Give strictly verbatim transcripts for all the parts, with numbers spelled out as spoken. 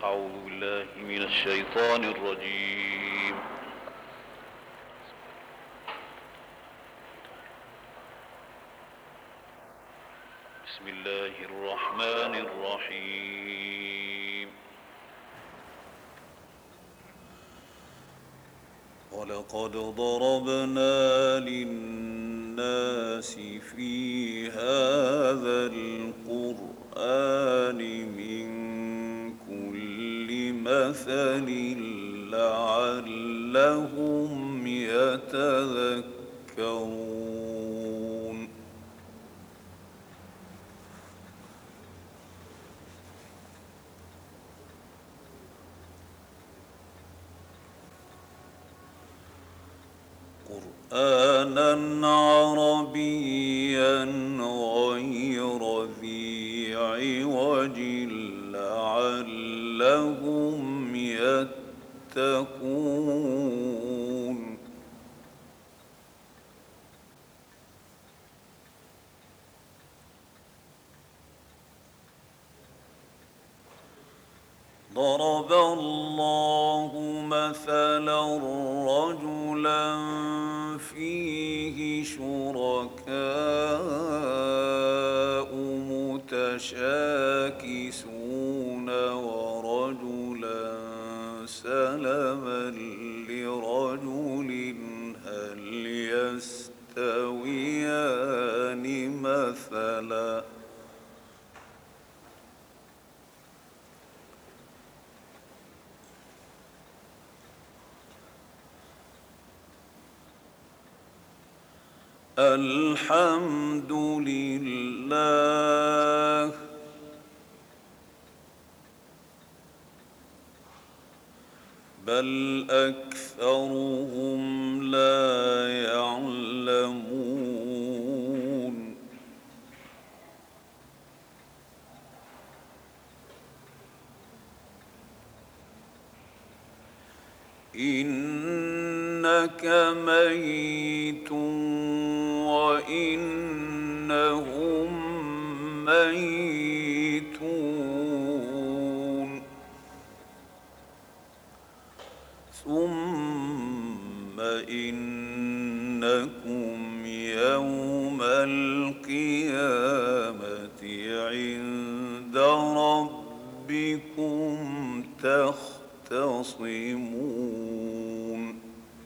أعوذ بالله من الشيطان الرجيم. بسم الله الرحمن الرحيم. ولقد ضربنا للناس في هذا القرآن من كل مثل لعلهم يتذكرون. قرآناً عربياً غير ذي عوج لعلهم يتقون. ضرب الله مثلاً رجلاً فيه شركاء متشاكسون ورجلاً سلماً لرجل هل يستويان مثلاً الحمد لله بل أكثرهم لا يعلمون. إنك ميت وإنهم ميتون ثم إنكم يوم القيامة عند ربكم تختصمون.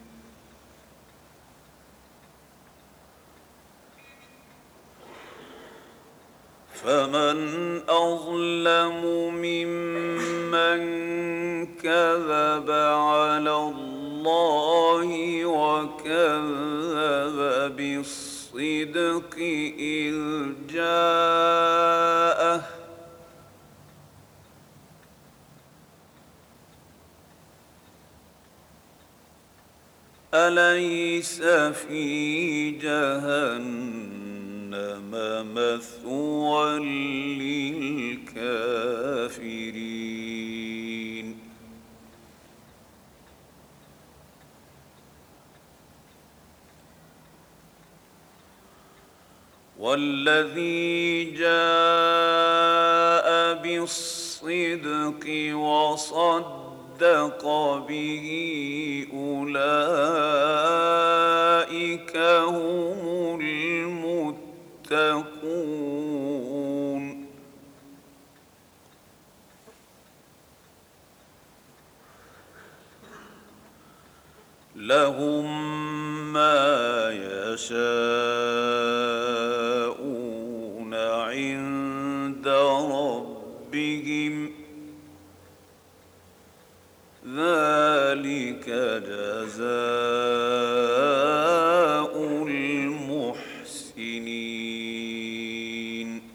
فمن أظلم ممن كذب على الله وكذب بالصدق إذ جاءه أليس في جهنم مثوى للكافرين. والذي جاء بالصدق وصدق به أولئك هم المتقون. لهم ما يشاءون عند ربهم ذلك جزاء المحسنين.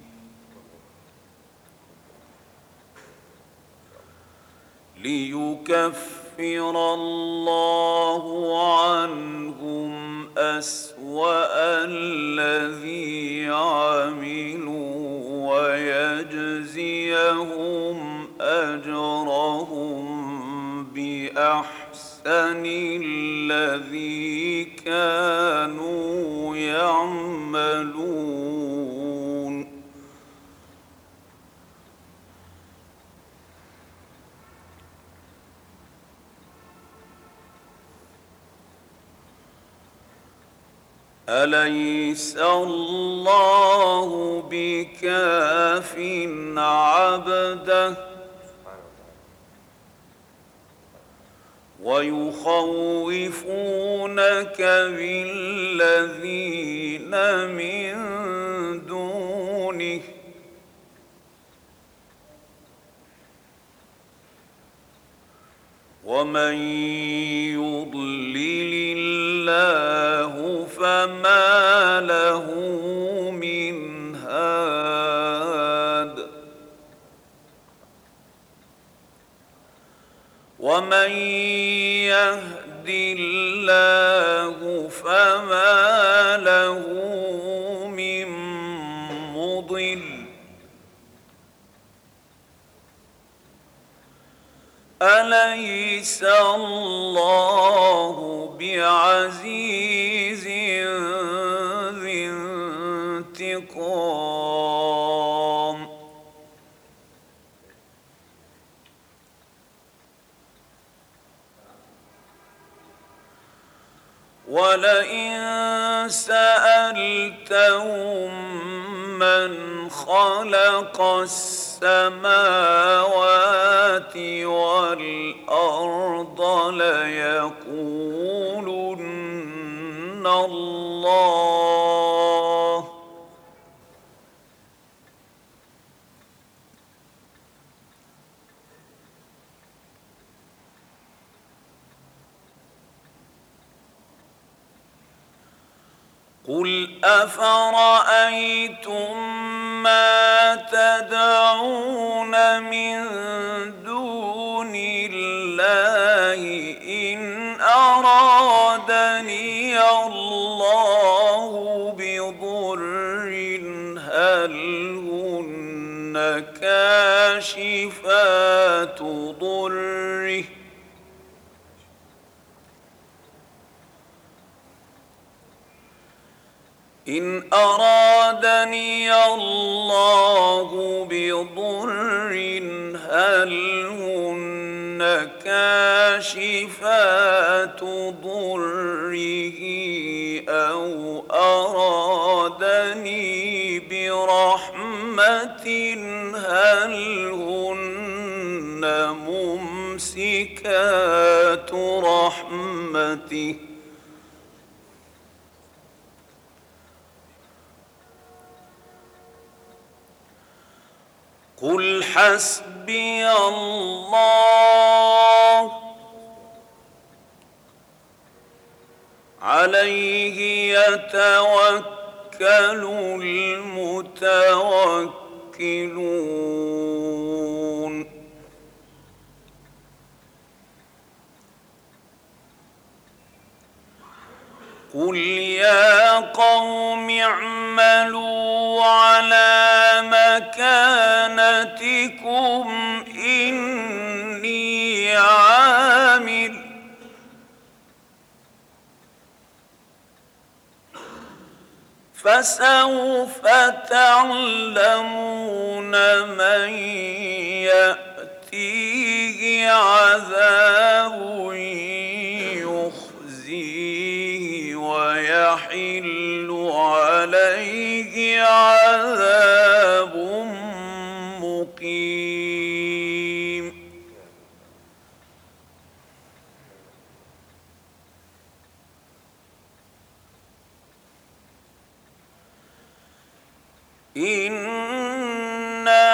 ليكفر الله عنهم أسوأ الذي عملوا ويجزيهم أجرهم بأحسن الذي كانوا يعملون. أليس الله بكاف عبده ويخوفونك بالذين من دونه ومن يضلل الله فما له من هاد ومن يهد الله فما له من مضل أليس الله بعزيز ذي انتقام ولئن سألتهم من خلق السماوات والأرض ليقولن الله قل أفرأيتم ما تدعون من دون الله إن أرادني الله بضر هل هن كاشفات ضره إن أرادني الله بضر هل هن كاشفات ضره أو أرادني برحمة هل هن ممسكات رحمته قل حسبي الله عليه يتوكل المتوكلون قل يا قوم اعملوا على مكانتكم إني عامل فسوف تعلمون من يأتيه عذاب يخزيه ويحل عليه عذاب مقيم إنا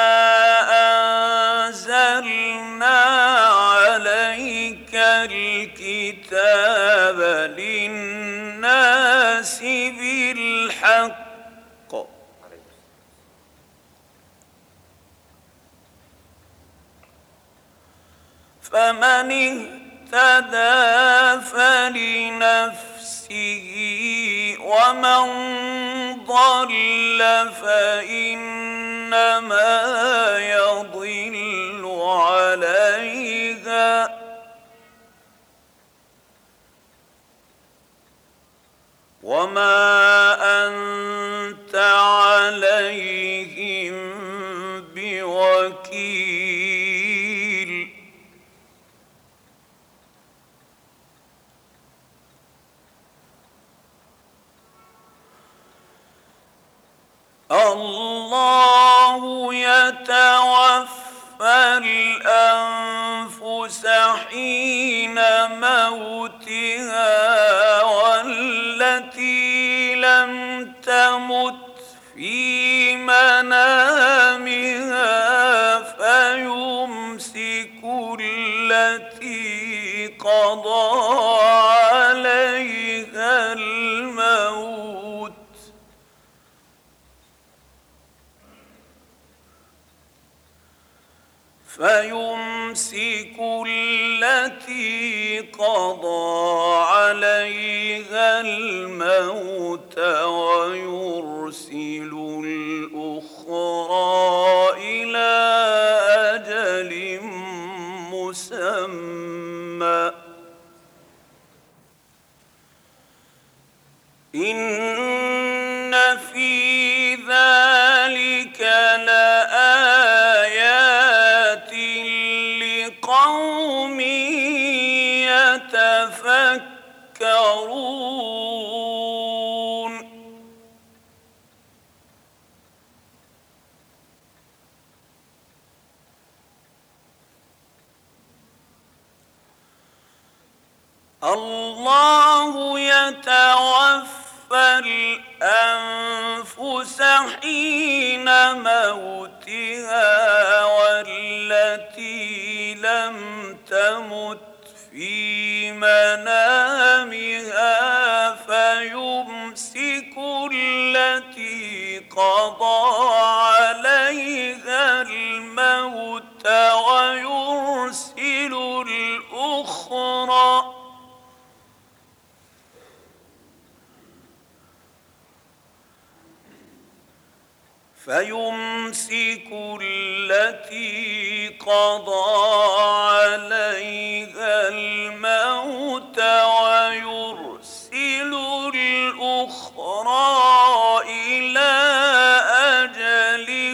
أنزلنا عليك الكتاب للناس بالحق فمن اهتدى فلنفسه ومن ضل فإنما يضل عليها وما أنت عليهم بوكيل الله يتوفى الأنفس حين موتها والتي لم تمت في منامها فيمسك التي قضى عليها الموت فيمسك التي قضى عليها الموت ويرسل الأخرى إلى أجل مسمى إن في ذلك لآيات لقوم يتفكرون الله يتوفى الأنفس حين موتها والتي لم تمت في منامها فيمسك التي قضى عليها الموت ويرسل الأخرى فيمسك التي قضى عليها الموت ويرسل الأخرى إلى أجل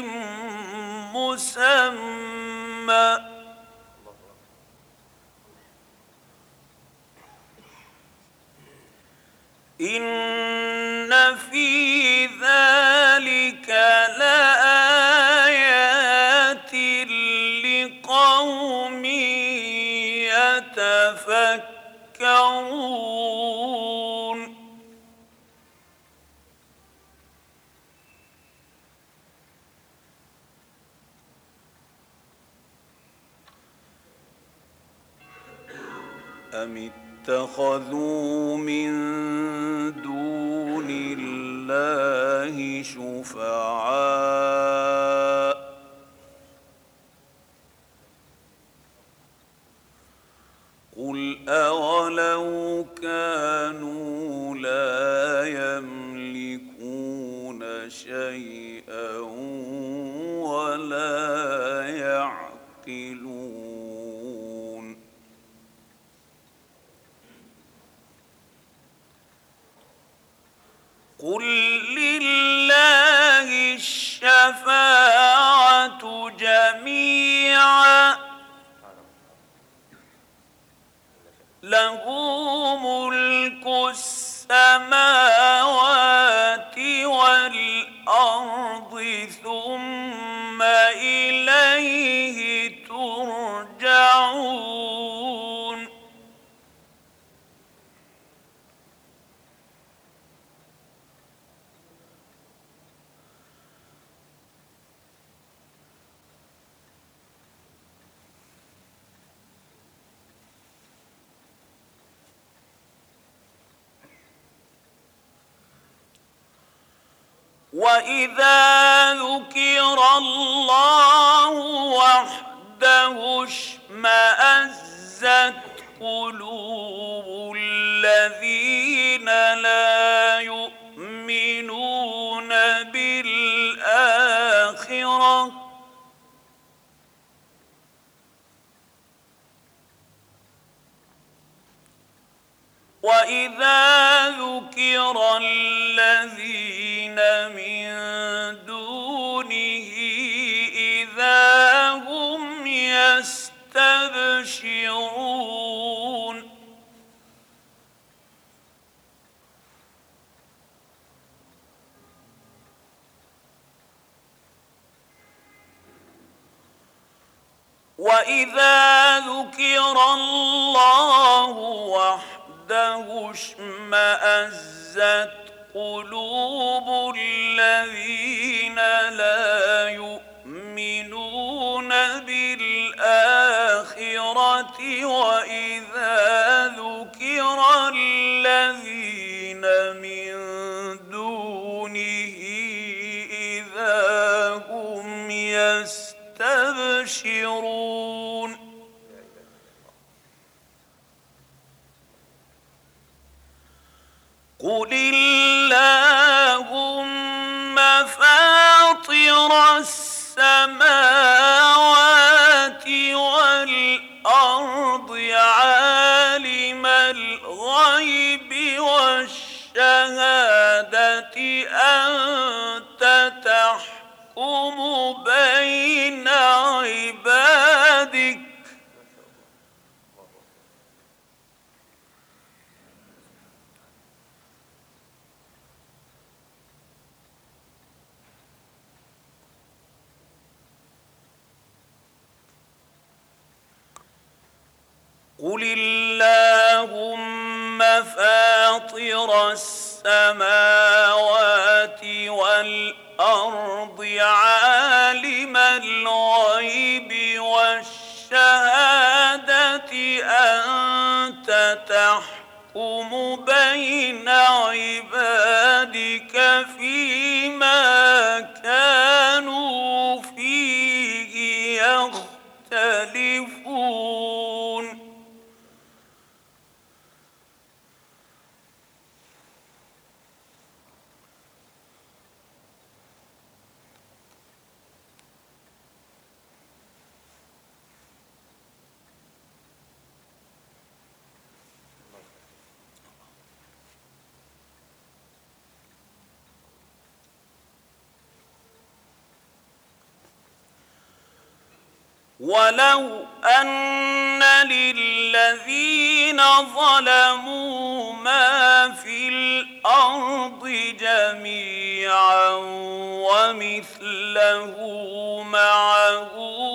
مسمى إن في ذلك لآيات لقوم يتفكرون أم اتخذوا من دون الله شفعاء قل أولو كانوا لا يملكون شيئا ولا يعقلون قل لله الشفاعة جميعا له ملك السماوات والأرض ثم إليه ترجعون وإذا ذكر الله وحده اشمأزت قلوب الذين لا يؤمنون بالآخرة وإذا ذكر الذين من دونه إذا هم يستبشرون وإذا ذكر الله وحده اشمأزت قلوب الذين لا يؤمنون بالآخرة وإذا ذكر الذين من دونه إذا هم يستبشرون قل اللهم فاطر السماوات والأرض عالم الغيب والشهادة أنت تحكم بين عبادك قل اللهم فاطر السماوات والأرض عالم الغيب والشهادة أنت تحكم بين عبادك فيما كانوا فيه يختلفون ولو أن للذين ظلموا ما في الأرض جميعا ومثله معه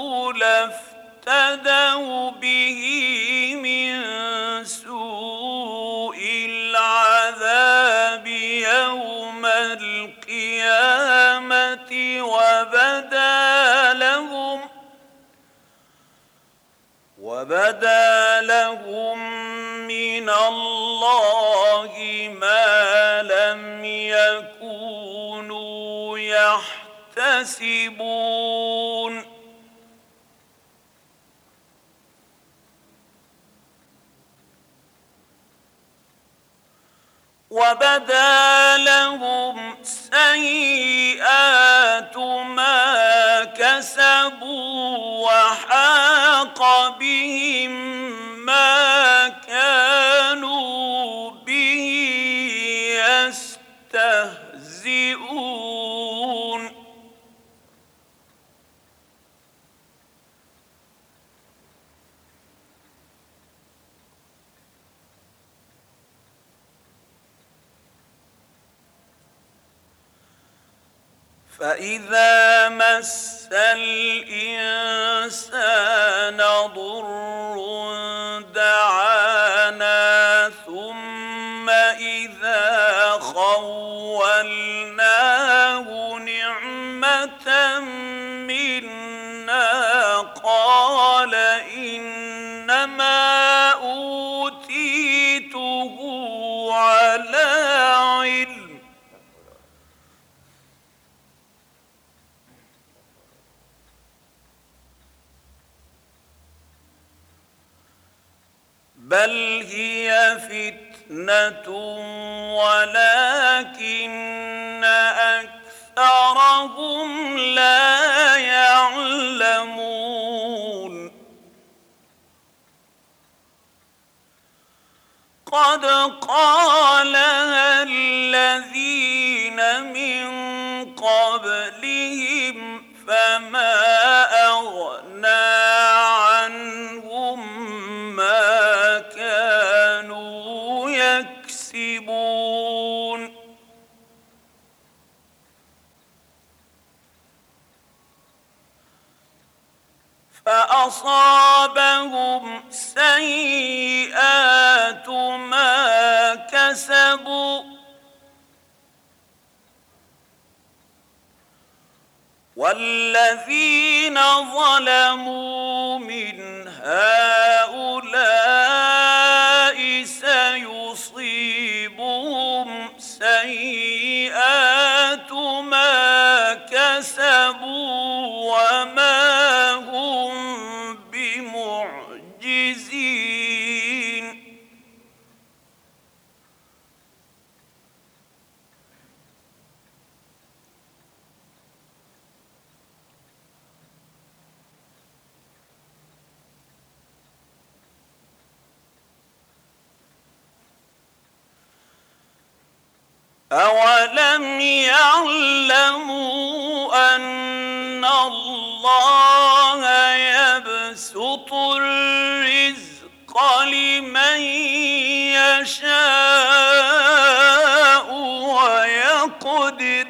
لافتدوا به من سوء العذاب يوم القيامة وبدا لهم وبدا لهم من الله ما لم يكونوا يحتسبون وبدا لهم سيئات ما كسبوا وحاق بهم ما كانوا به يستهزئون فإذا مس الإنسان ضر دعانا ثم إذا خولناه نعمة منا قال إنما أوتيته على علم بل هي فتنة ولكن أكثرهم لا يعلمون قد قالها الذين من قبلهم فما أغنى عنهم ما كانوا يكسبون فأ أصابهم سيئات ما كسبوا والذين ظلموا من هؤلاء سيصيبهم سيئات ما كسبوا وما هم بمعجزين. أولم يعلموا أن الله يبسط الرزق لمن يشاء ويقدر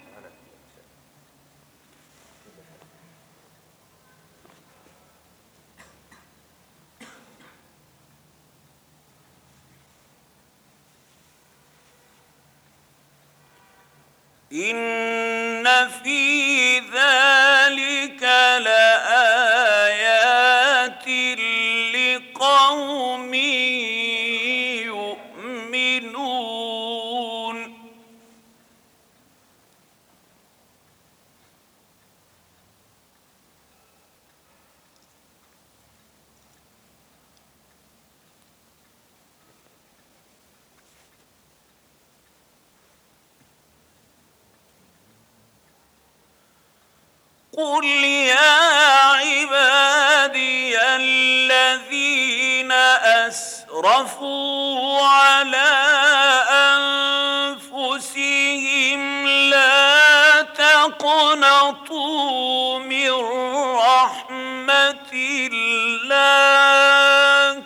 إن في ذلك لآيات لقوم يؤمنون. قل يا عبادي الذين أسرفوا على أنفسهم لا تقنطوا من رحمة الله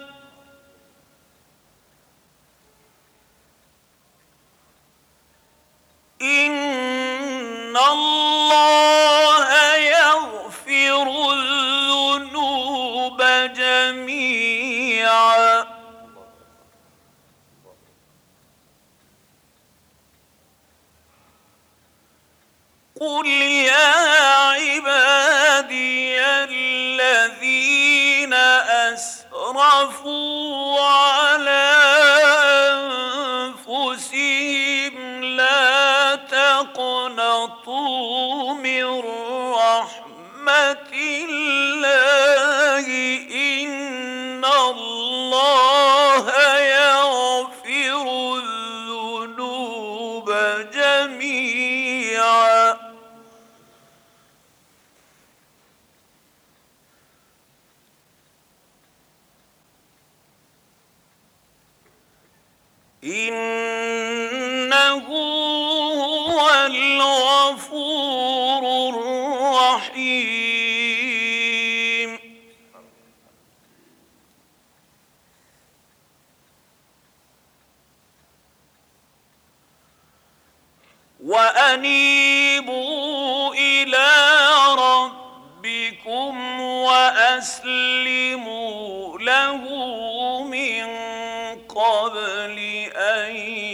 إن الله يغفر الذنوب جميعا قل يا عبادي الذين أسرفوا على أنفسهم لا تقنطوا من رحمة الله إن الله يغفر الذنوب جميعا إنه هو الغفور الرحيم. وأنيبوا إلى ربكم وأسلموا له من قبل أن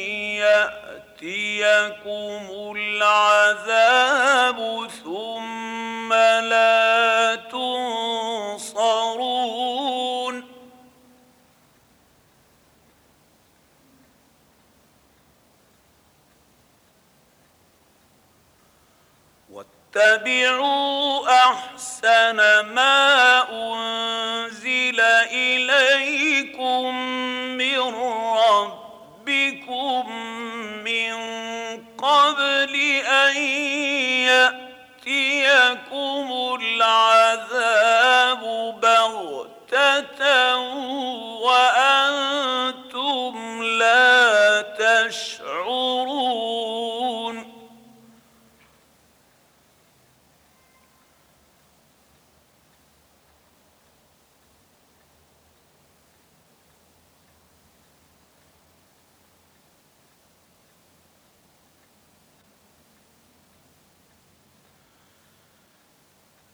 يأتيكم العذاب ثم لا تنصرون. واتبعوا أحسن ما أنزل إليكم من ربكم من قبل أن يأتيكم العذاب بغتة وأنتم لا تشعرون.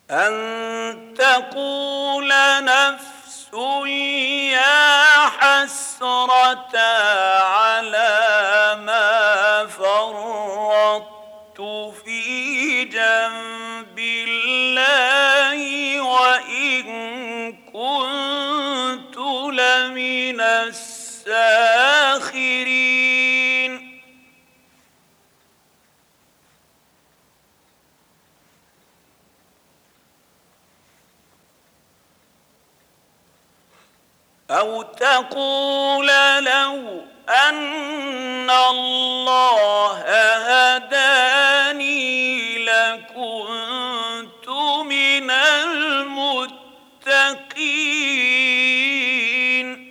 أن تقول نفس يا حسرة على ما فرطت في جنب الله وإن كنت لمن الساخرين. أو تقول لو أن الله هداني لكنت من المتقين.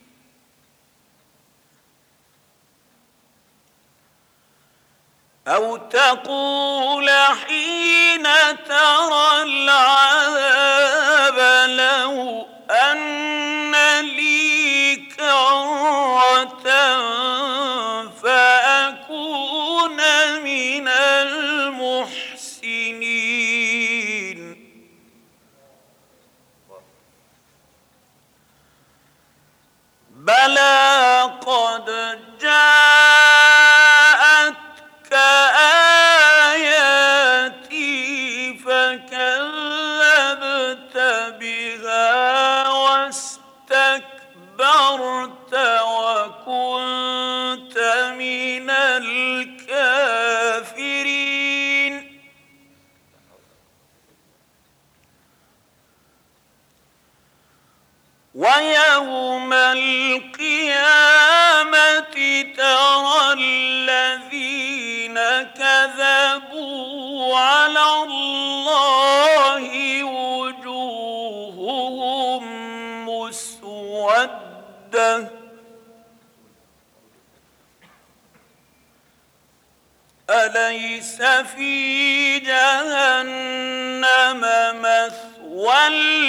أو تقول حين ترى العذاب لو أن لي كرة فأكون من المحسنين. بلى قد جاءتك آياتي فكذبت بها واستكبرت وكنت من الكافرين. ويوم القيامة ترى الذين كذبوا على الله وجوههم مسودة أليس في جهنم مثوى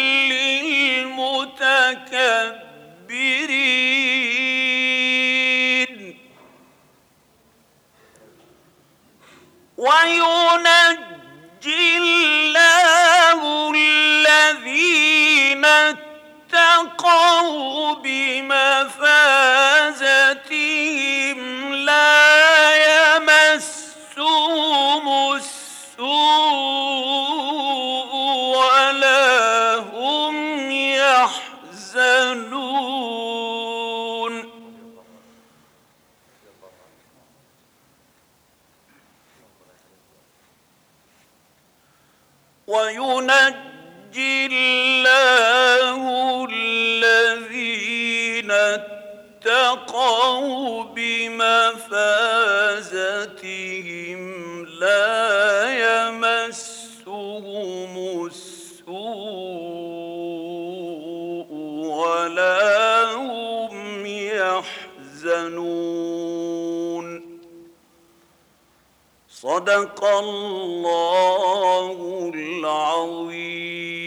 للمتكبرين. وينجي الله الذين اتقوا بمفازتهم لا يمسهم السوء ولا هم يحزنون. وينجي الله الذين اتقوا بمفازتهم لا يمسهم السوء ولا هم يحزنون. صدق الله العظيم.